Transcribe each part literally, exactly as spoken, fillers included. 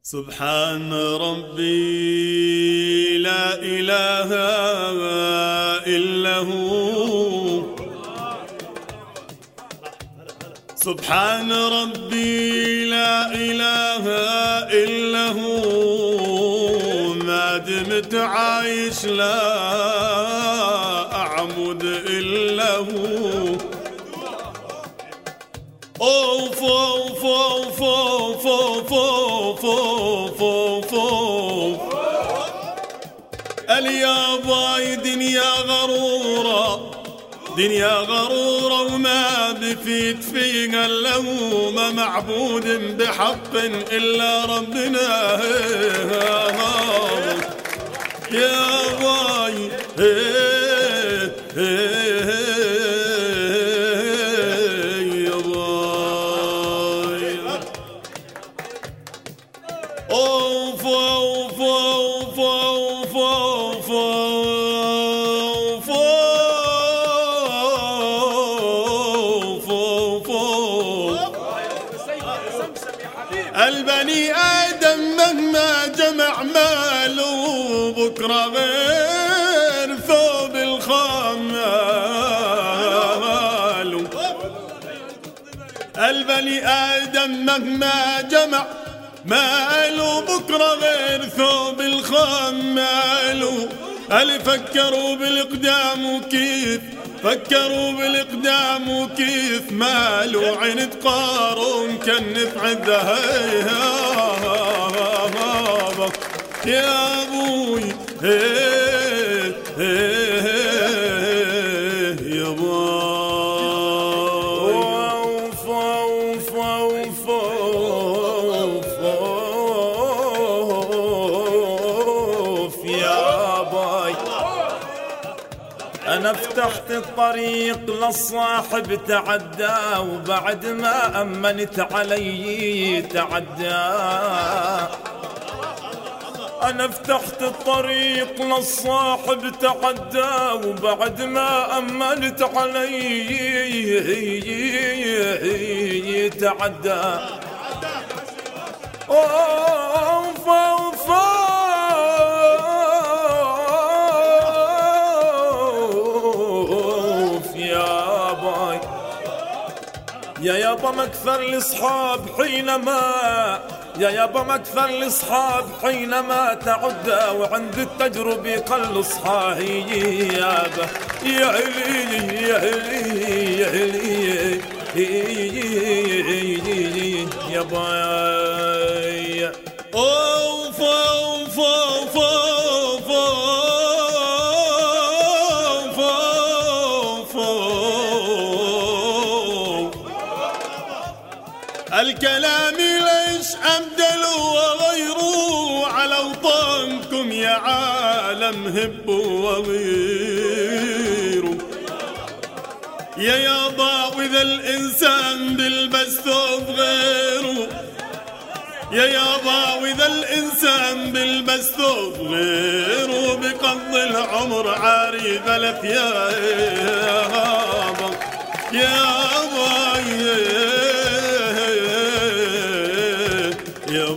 سبحان ربي لا إله إلا هو. سبحان ربي لا إله إلا هو. ما دمت عايش لا أعبد إلا هو. أوف أوف أوف أوف أوف أوف أوف أوف. الياباي دنيا غرورة، دنيا غرورة وما بفيد فيها إلا هو. ما معبود بحق إلا ربنا يا باي. أوف أوف أوف أوف أوف أوف أوف. البني آدم مهما جمع ماله بكرة غير ثوب الخام ماله. البني آدم مهما جمع ماله بكرة غير ثوب الخام ماله. هل فكروا بالإقدام وكيف، فكروا بالإقدام وكيف ماله. عند قارون كنف عالذهب يا أبوي يا باي. أوف أوف أوف أوف يا باي. أنا فتحت الطريق للصاحب تعدى، وبعد ما أمنت علي تعدى. أنا فتحت الطريق للصاحب تعدى، وبعد ما أمنت علي تعدى. أوف أوف أوف يا باي. يا يابا مكثر الأصحاب حينما، يا يابا مكثر الأصحاب حينما تعدى، وعند التجربة قل أصحاهي يابا. يا علي يا علي يا علي يا باي. أوف أوف أوف أوف أوف أوف. الكلام ليش أبدلوا وغيروا على وطنكم يا عالم هبوا وغيروا. يا يابا وإذا الإنسان بلبس ثوب غيره، يا يابا وإذا الإنسان بلبس ثوب غيره بقضي العمر عاري غلف يا يابا يا باي يا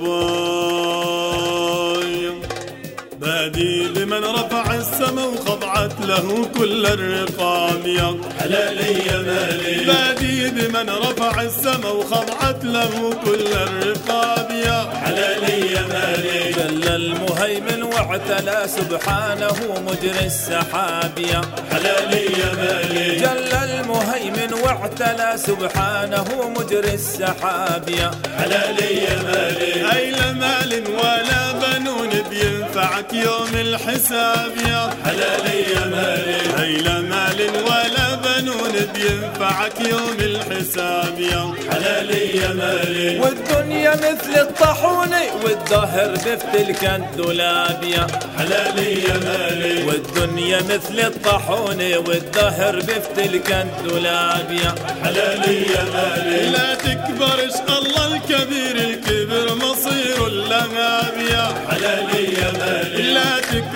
باي. بادي لمن رفع السما وخضعت له كل الرقاب يا حلالي يا مالي. بادي بمن رفع السما وخضعت له كل الرقاب يا حلالي يا مالي. جل المهيمن واعتلى سبحانه مجري السحاب يا حلالي يا مالي. جل المهيمن واعتلى سبحانه مجري السحاب يا حلالي يا مالي. أي لا مال ولا بنون بينفعك يوم الحساب يا حلالي يا مالي. أي لا مال ولا بنون بينفعك يوم الحساب يا حلالي يا مالي. والدنيا مثل الطاحونة والظهر بفتلك الدولاب يا حلالي يا مالي. والدنيا مثل الطاحونة والظهر بفتلك الدولاب يا حلالي يا مالي. لا تكبرش الله الكبير الكبر مصير اللهاب يا حلالي يا مالي. لا تكبرش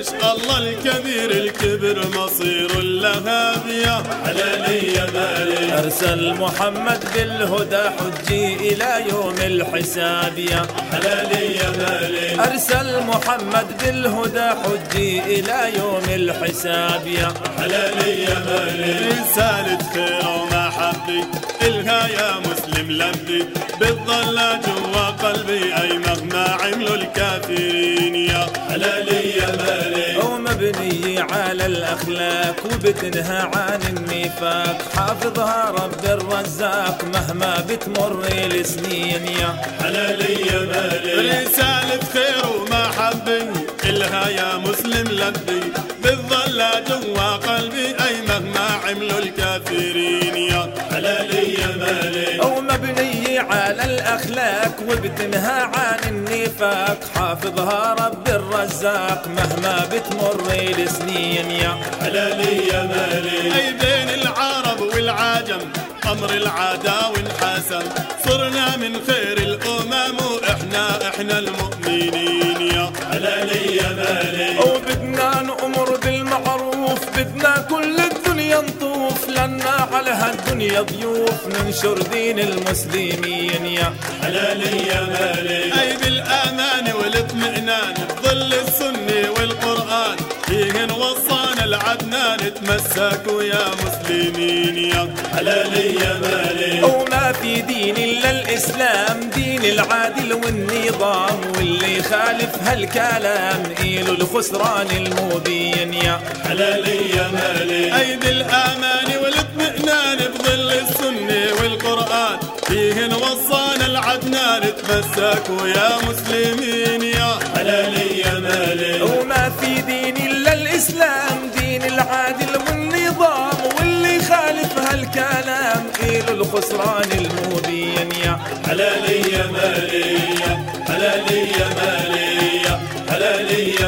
الله الكبير الكبر مصير لها بيا حلالي يا مالي. أرسل محمد بالهدى حجي إلى يوم الحساب يا حلالي يا مالي. أرسل محمد بالهدى حجي إلى يوم الحساب يا حلالي يا مالي. رسالة خير ومحبة إلها يا مسلم لبي بتضل جوا قلبي أي مهما عملوا الكافرين يا حلالي يا مالي. ومبنية على الأخلاق وبتنهى عن النفاق حافظها رب الرزاق مهما بتمر السنين يا حلالي يا مالي. رسالة خير ومحبة إلها يا مسلم لبي بتضل جوا قلبي أي مهما عملوا الكافرين يا حلالي يا مالي. ومبنية على الأخلاق وبتنهى عن النفاق حافظها رب الرزاق مهما بتمر السنين يا حلالي يا مالي. أي بين العرب والعجم أمر العدا والحسن صرنا من خير الأمم وإحنا إحنا المؤمنين يا حلالي يا مالي. وبدنا نأمر بالمعروف بدنا كل الدنيا نطوف لنا على هالدنيا ضيوف ننشر دين المسلمين يا حلالي يا مالي. أي بالأمان والاطمئنان بظل السنة والقرآن فيهن وصانا العدنان تمسكوا يا مسلمين يا حلالي يا مالي. وما في دين إلا الإسلام دين العادل والنظام واللي يخالف هالكلام إيله الخسران المبين يا حلالي يا مالي. أي بالأمان والاطمئنان بظل السنة والقرآن فيهن وصانا العدنان تمسكوا يا مسلمين يا حلالي يا مالي. وما في دين إلا الإسلام دين العادل والنظام واللي يخالف هالكلام إيله الخسران المبين يا حلالي يا مالي. حلالي يا مالي. حلالي يا